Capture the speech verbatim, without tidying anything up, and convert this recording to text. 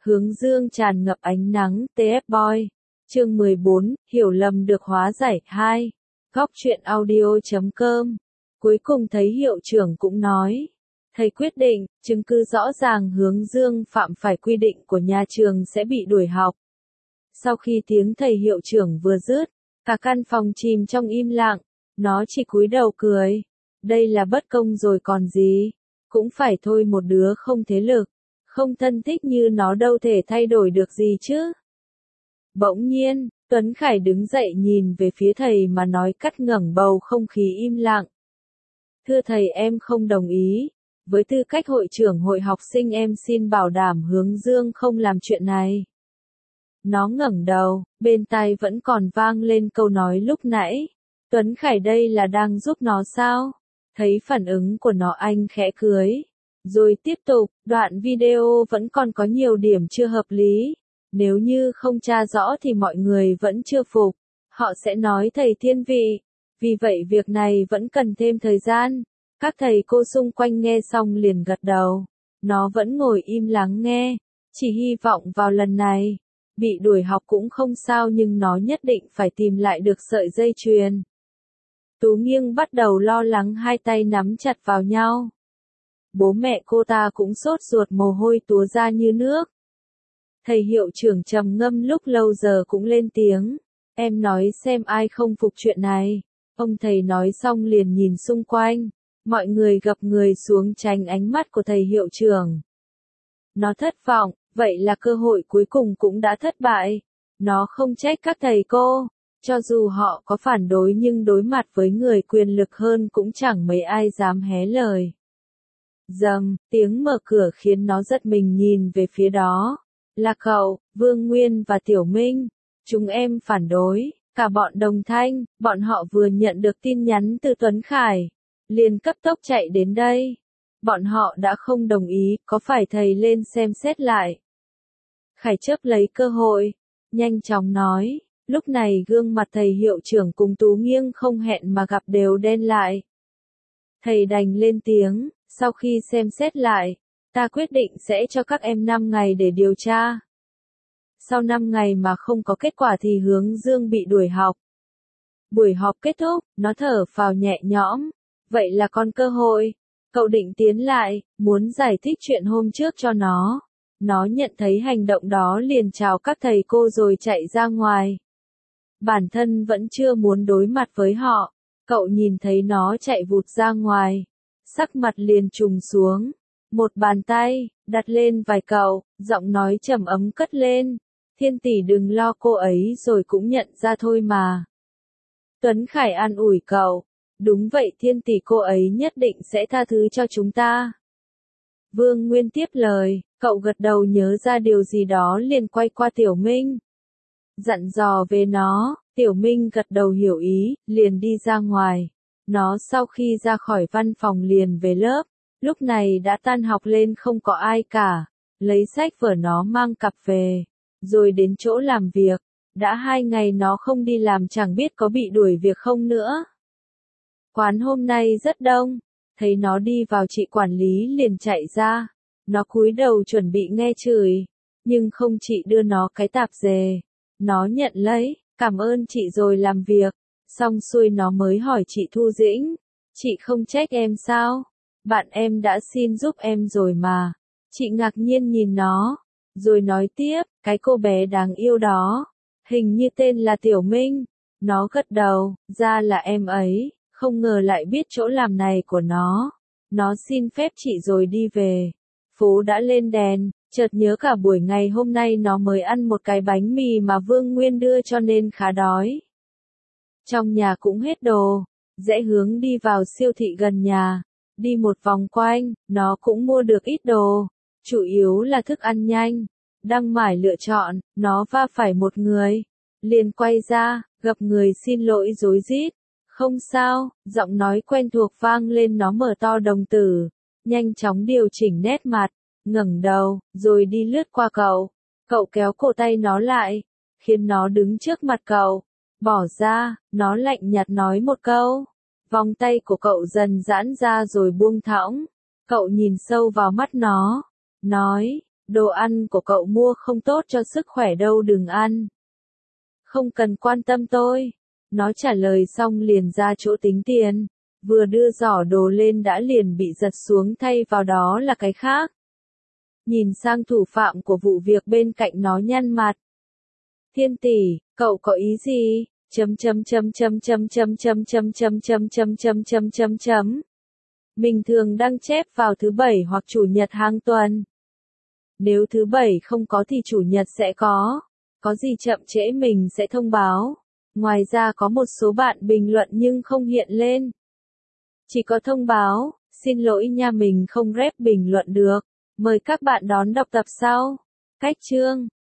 Hướng dương tràn ngập ánh nắng, tê ép Boy. Chương mười bốn, hiểu lầm được hóa giải. hai. Góc truyện audio chấm com. Cuối cùng thấy hiệu trưởng cũng nói. Thầy quyết định, chứng cứ rõ ràng Hướng Dương phạm phải quy định của nhà trường sẽ bị đuổi học. Sau khi tiếng thầy hiệu trưởng vừa dứt, cả căn phòng chìm trong im lặng, nó chỉ cúi đầu cười. Đây là bất công rồi còn gì, cũng phải thôi, một đứa không thế lực, không thân thích như nó đâu thể thay đổi được gì chứ. Bỗng nhiên, Tuấn Khải đứng dậy nhìn về phía thầy mà nói cắt ngẩng bầu không khí im lặng. Thưa thầy, em không đồng ý. Với tư cách hội trưởng hội học sinh em xin bảo đảm Hướng Dương không làm chuyện này. Nó ngẩng đầu, bên tai vẫn còn vang lên câu nói lúc nãy. Tuấn Khải đây là đang giúp nó sao? Thấy phản ứng của nó anh khẽ cười. Rồi tiếp tục, đoạn video vẫn còn có nhiều điểm chưa hợp lý. Nếu như không tra rõ thì mọi người vẫn chưa phục. Họ sẽ nói thầy thiên vị. Vì vậy việc này vẫn cần thêm thời gian. Các thầy cô xung quanh nghe xong liền gật đầu. Nó vẫn ngồi im lắng nghe. Chỉ hy vọng vào lần này. Bị đuổi học cũng không sao, nhưng nó nhất định phải tìm lại được sợi dây chuyền. Tú Nghiêng bắt đầu lo lắng, hai tay nắm chặt vào nhau. Bố mẹ cô ta cũng sốt ruột, mồ hôi túa ra như nước. Thầy hiệu trưởng trầm ngâm lúc lâu giờ cũng lên tiếng. Em nói xem ai không phục chuyện này. Ông thầy nói xong liền nhìn xung quanh. Mọi người gập người xuống tránh ánh mắt của thầy hiệu trưởng. Nó thất vọng, vậy là cơ hội cuối cùng cũng đã thất bại. Nó không trách các thầy cô. Cho dù họ có phản đối nhưng đối mặt với người quyền lực hơn cũng chẳng mấy ai dám hé lời. Dầm, tiếng mở cửa khiến nó giật mình nhìn về phía đó. Là cậu, Vương Nguyên và Tiểu Minh. Chúng em phản đối, cả bọn đồng thanh, bọn họ vừa nhận được tin nhắn từ Tuấn Khải. Liền cấp tốc chạy đến đây. Bọn họ đã không đồng ý, có phải thầy lên xem xét lại? Khải chớp lấy cơ hội, nhanh chóng nói. Lúc này gương mặt thầy hiệu trưởng cùng Tú Nghiêng không hẹn mà gặp đều đen lại. Thầy đành lên tiếng, sau khi xem xét lại, ta quyết định sẽ cho các em năm ngày để điều tra. Sau năm ngày mà không có kết quả thì Hướng Dương bị đuổi học. Buổi họp kết thúc, nó thở phào nhẹ nhõm. Vậy là còn cơ hội. Cậu định tiến lại, muốn giải thích chuyện hôm trước cho nó. Nó nhận thấy hành động đó liền chào các thầy cô rồi chạy ra ngoài. Bản thân vẫn chưa muốn đối mặt với họ. Cậu nhìn thấy nó chạy vụt ra ngoài. Sắc mặt liền trùng xuống. Một bàn tay, đặt lên vai cậu, giọng nói trầm ấm cất lên. Thiên tỷ đừng lo, cô ấy rồi cũng nhận ra thôi mà. Tuấn Khải an ủi cậu. Đúng vậy Thiên tỷ, cô ấy nhất định sẽ tha thứ cho chúng ta. Vương Nguyên tiếp lời, cậu gật đầu nhớ ra điều gì đó liền quay qua Tiểu Minh. Dặn dò về nó, Tiểu Minh gật đầu hiểu ý, liền đi ra ngoài. Nó sau khi ra khỏi văn phòng liền về lớp, lúc này đã tan học lên không có ai cả. Lấy sách vở nó mang cặp về, rồi đến chỗ làm việc. Đã hai ngày nó không đi làm, chẳng biết có bị đuổi việc không nữa. Quán hôm nay rất đông, thấy nó đi vào chị quản lý liền chạy ra. Nó cúi đầu chuẩn bị nghe chửi, nhưng không, chị đưa nó cái tạp dề. Nó nhận lấy, cảm ơn chị rồi làm việc. Xong xuôi nó mới hỏi chị Thu Dĩnh, chị không trách em sao? Bạn em đã xin giúp em rồi mà. Chị ngạc nhiên nhìn nó, rồi nói tiếp, cái cô bé đáng yêu đó, hình như tên là Tiểu Minh. Nó gật đầu, ra là em ấy. Không ngờ lại biết chỗ làm này của nó. Nó xin phép chị rồi đi về. Phố đã lên đèn, chợt nhớ cả buổi ngày hôm nay nó mới ăn một cái bánh mì mà Vương Nguyên đưa cho nên khá đói. Trong nhà cũng hết đồ, rẽ hướng đi vào siêu thị gần nhà. Đi một vòng quanh, nó cũng mua được ít đồ, chủ yếu là thức ăn nhanh. Đang mải lựa chọn, nó va phải một người. Liền quay ra, gặp người xin lỗi rối rít. Không sao, giọng nói quen thuộc vang lên, nó mở to đồng tử, nhanh chóng điều chỉnh nét mặt, ngẩng đầu, rồi đi lướt qua cậu. Cậu kéo cổ tay nó lại, khiến nó đứng trước mặt cậu. Bỏ ra, nó lạnh nhạt nói một câu. Vòng tay của cậu dần giãn ra rồi buông thõng. Cậu nhìn sâu vào mắt nó, nói, Đồ ăn của cậu mua không tốt cho sức khỏe đâu, đừng ăn. Không cần quan tâm tôi. Nó trả lời xong liền ra chỗ tính tiền. Vừa đưa giỏ đồ lên đã liền bị giật xuống, thay vào đó là cái khác. Nhìn sang thủ phạm của vụ việc bên cạnh nó nhăn mặt. Thiên tỷ, cậu có ý gì? Chấm chấm chấm chấm chấm chấm chấm chấm chấm chấm chấm chấm chấm chấm chấm. Mình thường đăng chép vào thứ bảy hoặc chủ nhật hàng tuần. Nếu thứ bảy không có thì chủ nhật sẽ có. Có gì chậm trễ mình sẽ thông báo. Ngoài ra có một số bạn bình luận nhưng không hiện lên. Chỉ có thông báo, xin lỗi nha, mình không rep bình luận được. Mời các bạn đón đọc tập sau. Cách chương